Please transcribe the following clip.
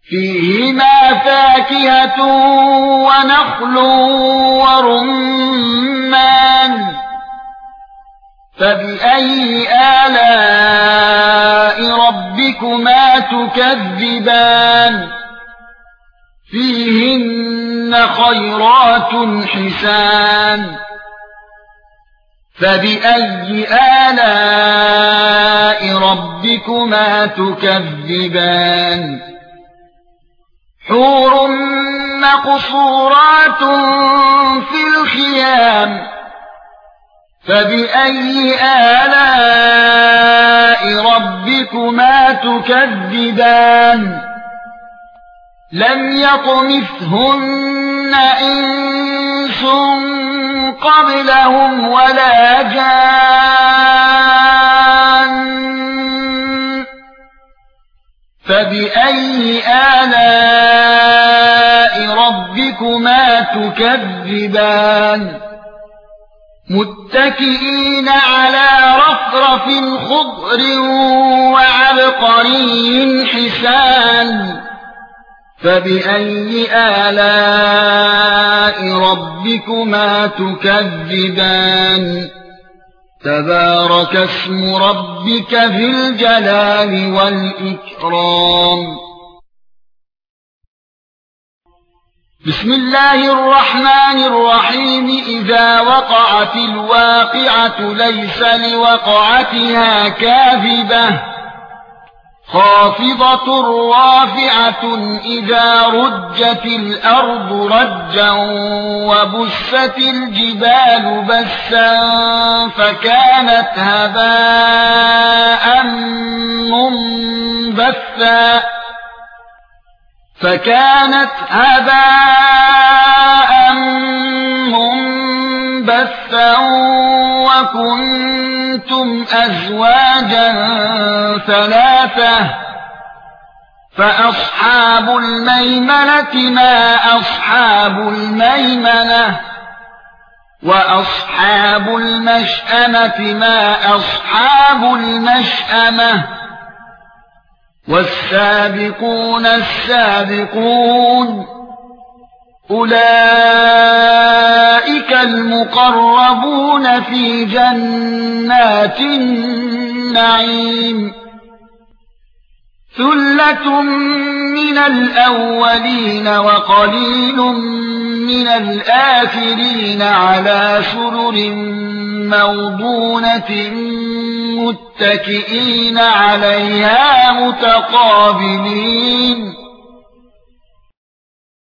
فيهما فاكهة ونخل ورمان فبأي آلاء ربكما تكذبان فيهن خيرات حسان فبأي آلاء ربكما تكذبان حور مقصورات في الخيام فبأي آلاء ربكما تكذبان لم يطمثهن إنس قبلهم ولا جان فبأي آلاء ربكما تكذبان متكئين على رفرف خضر وعبقري حسان فبأي آلاء ربكما تكذبان تبارك اسم ربك ذي الجلال والإكرام بسم الله الرحمن الرحيم إذا وقعت الواقعة ليس لوقعتها كاذبة خافضة رافعة إذا رجت الأرض رجا وبست الجبال بسا فكانت هباء منبثا وكنتم أزواجا ثلاثة فأصحاب الميمنة ما أصحاب الميمنة وأصحاب المشأمة ما أصحاب المشأمة والسابقون السابقون أولئك المقربون في جنات النعيم ثلة من الأولين وقليل من الآخرين على سرر موضونة متكئين عليها متقابلين